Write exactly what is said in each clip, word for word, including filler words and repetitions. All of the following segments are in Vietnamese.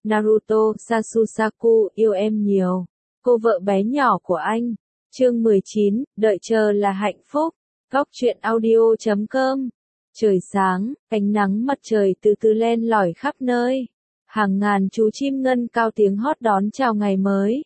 Naruto, Sasusaku, yêu em nhiều. Cô vợ bé nhỏ của anh. Chương mười chín, đợi chờ là hạnh phúc. Góc truyện audio chấm com. Trời sáng, ánh nắng mặt trời từ từ len lỏi khắp nơi. Hàng ngàn chú chim ngân cao tiếng hót đón chào ngày mới.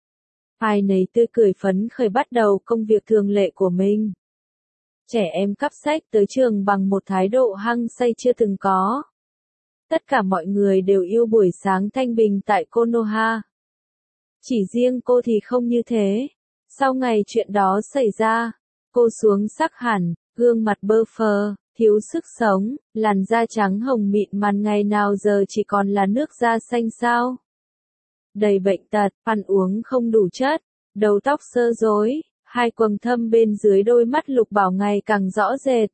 Ai nấy tươi cười phấn khởi bắt đầu công việc thường lệ của mình. Trẻ em cắp sách tới trường bằng một thái độ hăng say chưa từng có. Tất cả mọi người đều yêu buổi sáng thanh bình tại Konoha. Chỉ riêng cô thì không như thế. Sau ngày chuyện đó xảy ra, cô xuống sắc hẳn, gương mặt bơ phờ, thiếu sức sống, làn da trắng hồng mịn màn ngày nào giờ chỉ còn là nước da xanh xao. Đầy bệnh tật, ăn uống không đủ chất, đầu tóc xơ rối, hai quầng thâm bên dưới đôi mắt Lục Bảo ngày càng rõ rệt.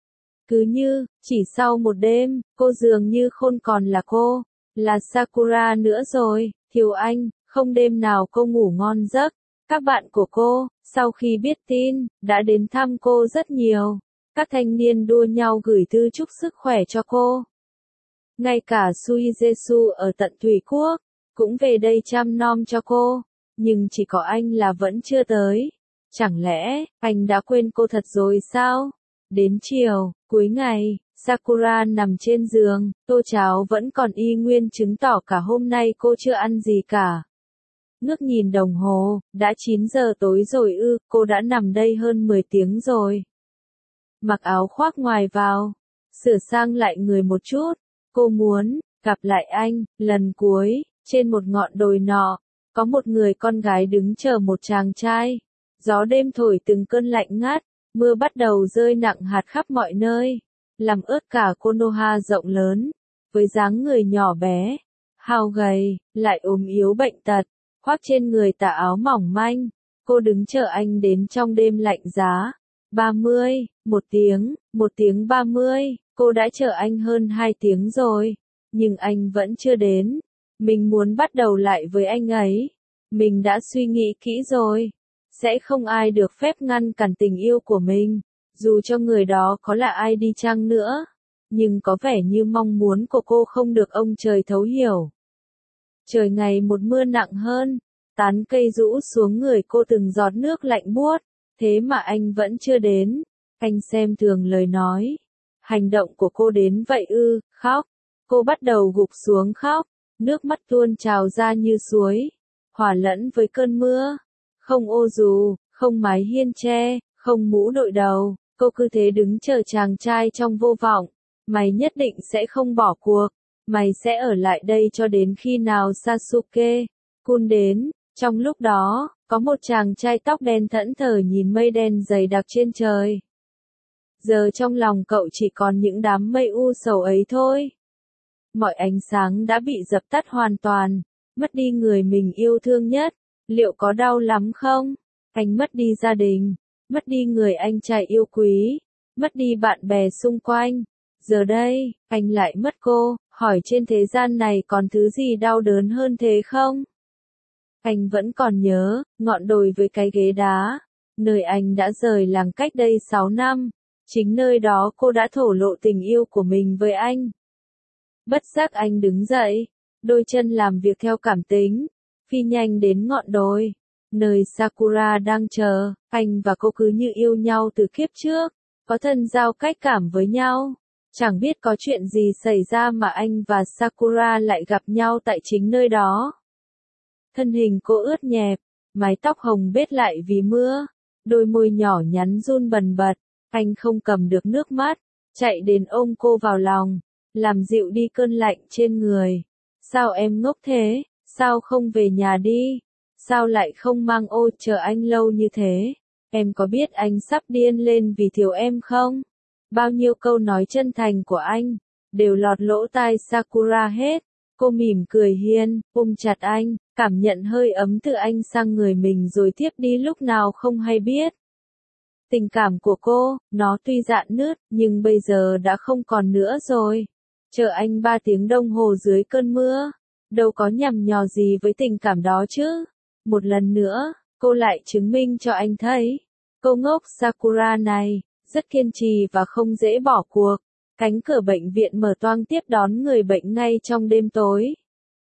Cứ như, chỉ sau một đêm, cô dường như không còn là cô, là Sakura nữa rồi, Thiều Anh, không đêm nào cô ngủ ngon giấc. Các bạn của cô, sau khi biết tin, đã đến thăm cô rất nhiều. Các thanh niên đua nhau gửi thư chúc sức khỏe cho cô. Ngay cả Suijesu ở tận Thủy Quốc, cũng về đây chăm nom cho cô. Nhưng chỉ có anh là vẫn chưa tới. Chẳng lẽ, anh đã quên cô thật rồi sao? Đến chiều, cuối ngày, Sakura nằm trên giường, tô cháo vẫn còn y nguyên chứng tỏ cả hôm nay cô chưa ăn gì cả. Ngước nhìn đồng hồ, đã chín giờ tối rồi ư, cô đã nằm đây hơn mười tiếng rồi. Mặc áo khoác ngoài vào, sửa sang lại người một chút, cô muốn gặp lại anh, lần cuối, trên một ngọn đồi nọ, có một người con gái đứng chờ một chàng trai. Gió đêm thổi từng cơn lạnh ngắt, mưa bắt đầu rơi nặng hạt khắp mọi nơi, làm ướt cả Konoha rộng lớn, với dáng người nhỏ bé, hao gầy, lại ốm yếu bệnh tật. Khoác trên người tà áo mỏng manh, cô đứng chờ anh đến trong đêm lạnh giá. ba mươi, một tiếng, một tiếng ba mươi, cô đã chờ anh hơn hai tiếng rồi, nhưng anh vẫn chưa đến. Mình muốn bắt đầu lại với anh ấy. Mình đã suy nghĩ kỹ rồi. Sẽ không ai được phép ngăn cản tình yêu của mình, dù cho người đó có là ai đi chăng nữa. Nhưng có vẻ như mong muốn của cô không được ông trời thấu hiểu. Trời ngày một mưa nặng hơn, tán cây rũ xuống người cô từng giọt nước lạnh buốt, thế mà anh vẫn chưa đến. Anh xem thường lời nói, hành động của cô đến vậy ư, khóc. Cô bắt đầu gục xuống khóc, nước mắt tuôn trào ra như suối, hòa lẫn với cơn mưa. Không ô dù, không mái hiên tre, không mũ đội đầu, cô cứ thế đứng chờ chàng trai trong vô vọng. Mày nhất định sẽ không bỏ cuộc. Mày sẽ ở lại đây cho đến khi nào Sasuke Kun đến. Trong lúc đó, có một chàng trai tóc đen thẫn thờ nhìn mây đen dày đặc trên trời. Giờ trong lòng cậu chỉ còn những đám mây u sầu ấy thôi. Mọi ánh sáng đã bị dập tắt hoàn toàn, mất đi người mình yêu thương nhất. Liệu có đau lắm không? Anh mất đi gia đình, mất đi người anh trai yêu quý, mất đi bạn bè xung quanh. Giờ đây, anh lại mất cô. Hỏi trên thế gian này còn thứ gì đau đớn hơn thế không? Anh vẫn còn nhớ, ngọn đồi với cái ghế đá, nơi anh đã rời làng cách đây sáu năm. Chính nơi đó cô đã thổ lộ tình yêu của mình với anh. Bất giác anh đứng dậy, đôi chân làm việc theo cảm tính, phi nhanh đến ngọn đồi, nơi Sakura đang chờ. Anh và cô cứ như yêu nhau từ kiếp trước, có thân giao cách cảm với nhau. Chẳng biết có chuyện gì xảy ra mà anh và Sakura lại gặp nhau tại chính nơi đó. Thân hình cô ướt nhẹp, mái tóc hồng bết lại vì mưa, đôi môi nhỏ nhắn run bần bật. Anh không cầm được nước mắt, chạy đến ôm cô vào lòng, làm dịu đi cơn lạnh trên người. Sao em ngốc thế? Sao không về nhà đi? Sao lại không mang ô chờ anh lâu như thế? Em có biết anh sắp điên lên vì thiếu em không? Bao nhiêu câu nói chân thành của anh, đều lọt lỗ tai Sakura hết. Cô mỉm cười hiền, ôm chặt anh, cảm nhận hơi ấm từ anh sang người mình rồi tiếp đi lúc nào không hay biết. Tình cảm của cô, nó tuy rạn nứt, nhưng bây giờ đã không còn nữa rồi. Chờ anh ba tiếng đồng hồ dưới cơn mưa, đâu có nhằm nhò gì với tình cảm đó chứ. Một lần nữa, cô lại chứng minh cho anh thấy, cô ngốc Sakura này rất kiên trì và không dễ bỏ cuộc. Cánh cửa bệnh viện mở toang tiếp đón người bệnh ngay trong đêm tối.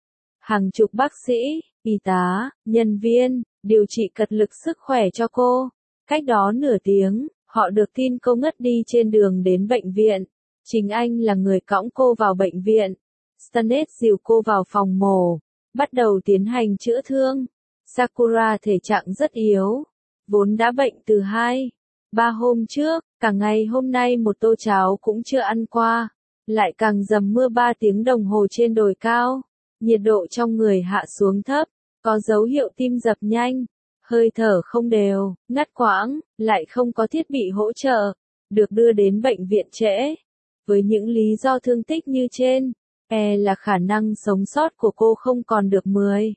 Hàng chục bác sĩ, y tá, nhân viên, điều trị cật lực sức khỏe cho cô. Cách đó nửa tiếng, họ được tin cô ngất đi trên đường đến bệnh viện. Chính anh là người cõng cô vào bệnh viện. Stanley dìu cô vào phòng mổ, bắt đầu tiến hành chữa thương. Sakura thể trạng rất yếu, vốn đã bệnh từ hai, ba hôm trước, cả ngày hôm nay một tô cháo cũng chưa ăn qua, lại càng dầm mưa ba tiếng đồng hồ trên đồi cao, nhiệt độ trong người hạ xuống thấp, có dấu hiệu tim dập nhanh, hơi thở không đều, ngắt quãng, lại không có thiết bị hỗ trợ, được đưa đến bệnh viện trễ. Với những lý do thương tích như trên, e là khả năng sống sót của cô không còn được mười.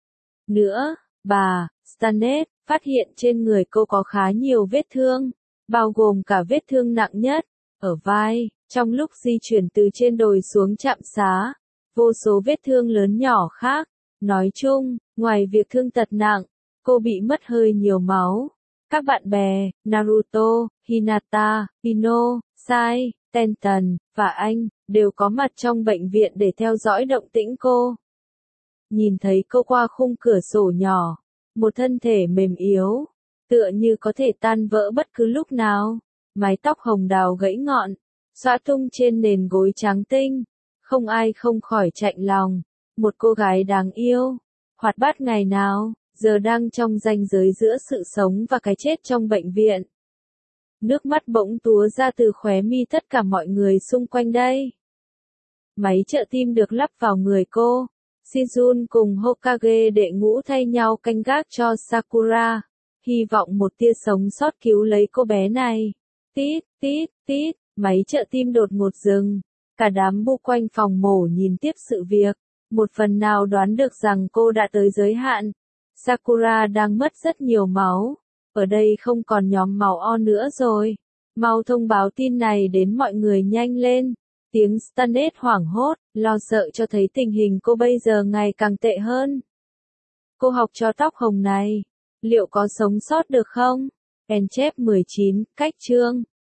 Nữa, bà, Stanley, phát hiện trên người cô có khá nhiều vết thương, bao gồm cả vết thương nặng nhất, ở vai, trong lúc di chuyển từ trên đồi xuống trạm xá, vô số vết thương lớn nhỏ khác. Nói chung, ngoài việc thương tật nặng, cô bị mất hơi nhiều máu. Các bạn bè, Naruto, Hinata, Ino, Sai, Tenten, và anh, đều có mặt trong bệnh viện để theo dõi động tĩnh cô. Nhìn thấy cô qua khung cửa sổ nhỏ, một thân thể mềm yếu, tựa như có thể tan vỡ bất cứ lúc nào, mái tóc hồng đào gãy ngọn, xõa tung trên nền gối trắng tinh, không ai không khỏi chạnh lòng, một cô gái đáng yêu, hoạt bát ngày nào, giờ đang trong ranh giới giữa sự sống và cái chết trong bệnh viện. Nước mắt bỗng túa ra từ khóe mi tất cả mọi người xung quanh đây. Máy trợ tim được lắp vào người cô. Shizun cùng Hokage đệ ngũ thay nhau canh gác cho Sakura, hy vọng một tia sống sót cứu lấy cô bé này. Tít, tít, tít, máy trợ tim đột ngột dừng. Cả đám bu quanh phòng mổ nhìn tiếp sự việc, một phần nào đoán được rằng cô đã tới giới hạn. Sakura đang mất rất nhiều máu, ở đây không còn nhóm máu O nữa rồi. Mau thông báo tin này đến mọi người nhanh lên. Tiếng Stanley hoảng hốt, lo sợ cho thấy tình hình cô bây giờ ngày càng tệ hơn. Cô học trò tóc hồng này, liệu có sống sót được không? En chép mười chín, cách chương.